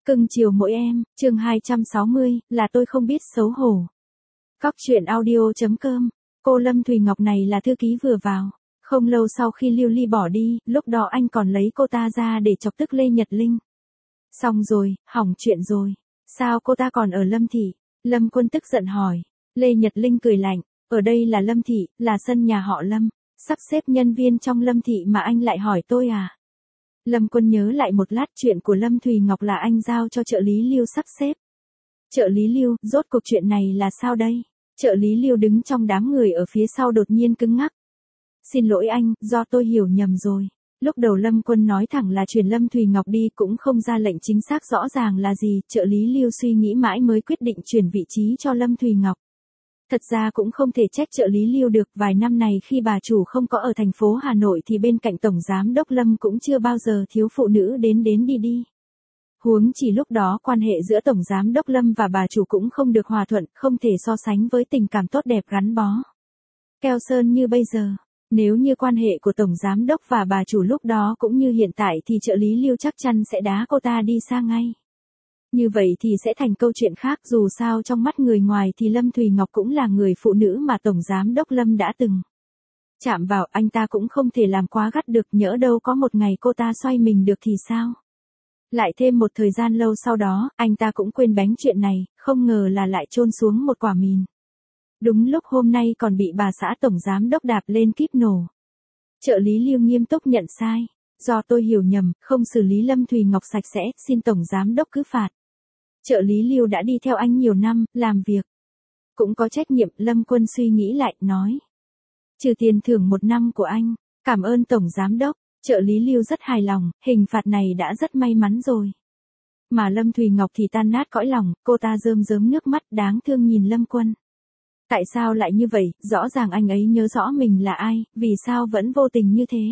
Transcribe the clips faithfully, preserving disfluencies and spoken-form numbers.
Cưng chiều mỗi em, chương hai trăm sáu mươi, là tôi không biết xấu hổ. Cóc truyện audio.com, cô Lâm Thùy Ngọc này là thư ký vừa vào. Không lâu sau khi Lưu Ly bỏ đi, lúc đó anh còn lấy cô ta ra để chọc tức Lê Nhật Linh. Xong rồi, hỏng chuyện rồi. Sao cô ta còn ở Lâm Thị? Lâm Quân tức giận hỏi. Lê Nhật Linh cười lạnh, ở đây là Lâm Thị, là sân nhà họ Lâm. Sắp xếp nhân viên trong Lâm Thị mà anh lại hỏi tôi à? Lâm Quân nhớ lại một lát, chuyện của Lâm Thùy Ngọc là anh giao cho trợ lý Lưu sắp xếp. Trợ lý Lưu, rốt cuộc chuyện này là sao đây? Trợ lý Lưu đứng trong đám người ở phía sau đột nhiên cứng ngắc. Xin lỗi anh, do tôi hiểu nhầm rồi. Lúc đầu Lâm Quân nói thẳng là chuyển Lâm Thùy Ngọc đi, cũng không ra lệnh chính xác rõ ràng là gì. Trợ lý Lưu suy nghĩ mãi mới quyết định chuyển vị trí cho Lâm Thùy Ngọc. Thật ra cũng không thể trách trợ lý Lưu được, vài năm này khi bà chủ không có ở thành phố Hà Nội thì bên cạnh Tổng Giám Đốc Lâm cũng chưa bao giờ thiếu phụ nữ đến đến đi đi. Huống chỉ lúc đó quan hệ giữa Tổng Giám Đốc Lâm và bà chủ cũng không được hòa thuận, không thể so sánh với tình cảm tốt đẹp gắn bó keo sơn như bây giờ. Nếu như quan hệ của Tổng Giám Đốc và bà chủ lúc đó cũng như hiện tại thì trợ lý Lưu chắc chắn sẽ đá cô ta đi xa ngay. Như vậy thì sẽ thành câu chuyện khác, dù sao trong mắt người ngoài thì Lâm Thùy Ngọc cũng là người phụ nữ mà Tổng Giám Đốc Lâm đã từng chạm vào, anh ta cũng không thể làm quá gắt được, nhỡ đâu có một ngày cô ta xoay mình được thì sao? Lại thêm một thời gian lâu sau đó, anh ta cũng quên bánh chuyện này, không ngờ là lại chôn xuống một quả mìn. Đúng lúc hôm nay còn bị bà xã Tổng Giám Đốc đạp lên kíp nổ. Trợ lý Lưu nghiêm túc nhận sai. Do tôi hiểu nhầm, không xử lý Lâm Thùy Ngọc sạch sẽ, xin Tổng Giám Đốc cứ phạt. Trợ lý Lưu đã đi theo anh nhiều năm, làm việc cũng có trách nhiệm. Lâm Quân suy nghĩ lại, nói. Trừ tiền thưởng một năm của anh, cảm ơn Tổng Giám Đốc. Trợ lý Lưu rất hài lòng, hình phạt này đã rất may mắn rồi. Mà Lâm Thùy Ngọc thì tan nát cõi lòng, cô ta rơm rớm nước mắt đáng thương nhìn Lâm Quân. Tại sao lại như vậy, rõ ràng anh ấy nhớ rõ mình là ai, vì sao vẫn vô tình như thế?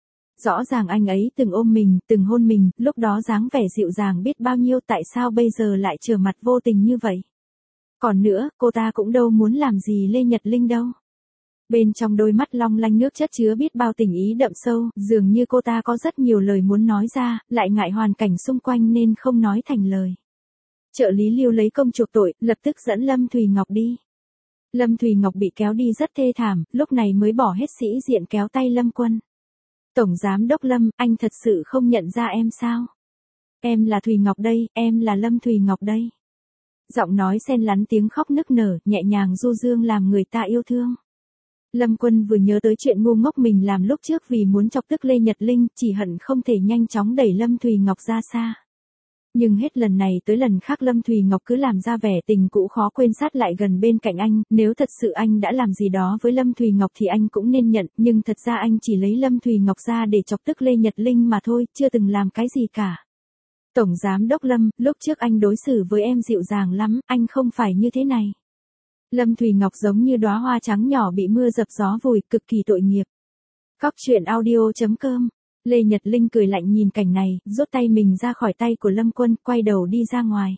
Rõ ràng anh ấy từng ôm mình, từng hôn mình, lúc đó dáng vẻ dịu dàng biết bao nhiêu, tại sao bây giờ lại trở mặt vô tình như vậy? Còn nữa, cô ta cũng đâu muốn làm gì Lê Nhật Linh đâu. Bên trong đôi mắt long lanh nước chất chứa biết bao tình ý đậm sâu, dường như cô ta có rất nhiều lời muốn nói ra, lại ngại hoàn cảnh xung quanh nên không nói thành lời. Trợ lý Lưu lấy công chuộc tội, lập tức dẫn Lâm Thùy Ngọc đi. Lâm Thùy Ngọc bị kéo đi rất thê thảm, lúc này mới bỏ hết sĩ diện kéo tay Lâm Quân. Tổng Giám Đốc Lâm, anh thật sự không nhận ra em sao? Em là Thùy Ngọc đây, em là Lâm Thùy Ngọc đây. Giọng nói xen lẫn tiếng khóc nức nở, nhẹ nhàng du dương làm người ta yêu thương. Lâm Quân vừa nhớ tới chuyện ngu ngốc mình làm lúc trước vì muốn chọc tức Lê Nhật Linh, chỉ hận không thể nhanh chóng đẩy Lâm Thùy Ngọc ra xa. Nhưng hết lần này tới lần khác Lâm Thùy Ngọc cứ làm ra vẻ tình cũ khó quên, sát lại gần bên cạnh anh, nếu thật sự anh đã làm gì đó với Lâm Thùy Ngọc thì anh cũng nên nhận, nhưng thật ra anh chỉ lấy Lâm Thùy Ngọc ra để chọc tức Lê Nhật Linh mà thôi, chưa từng làm cái gì cả. Tổng Giám Đốc Lâm, lúc trước anh đối xử với em dịu dàng lắm, anh không phải như thế này. Lâm Thùy Ngọc giống như đóa hoa trắng nhỏ bị mưa dập gió vùi, cực kỳ tội nghiệp. Cóc truyện audio.com. Lê Nhật Linh cười lạnh nhìn cảnh này, rút tay mình ra khỏi tay của Lâm Quân, quay đầu đi ra ngoài.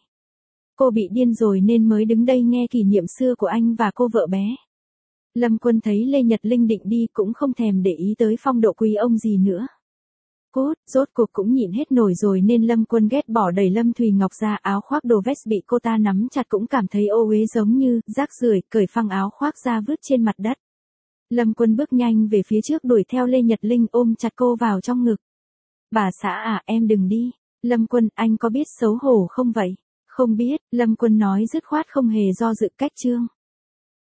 Cô bị điên rồi nên mới đứng đây nghe kỷ niệm xưa của anh và cô vợ bé. Lâm Quân thấy Lê Nhật Linh định đi cũng không thèm để ý tới phong độ quý ông gì nữa. Cút, rốt cuộc cũng nhịn hết nổi rồi nên Lâm Quân ghét bỏ đẩy Lâm Thùy Ngọc ra, áo khoác đồ vest bị cô ta nắm chặt cũng cảm thấy ô uế giống như rác rưởi, cởi phăng áo khoác ra vứt trên mặt đất. Lâm Quân bước nhanh về phía trước đuổi theo Lê Nhật Linh, ôm chặt cô vào trong ngực. Bà xã à, em đừng đi. Lâm Quân, anh có biết xấu hổ không vậy? Không biết, Lâm Quân nói dứt khoát không hề do dự cách chương.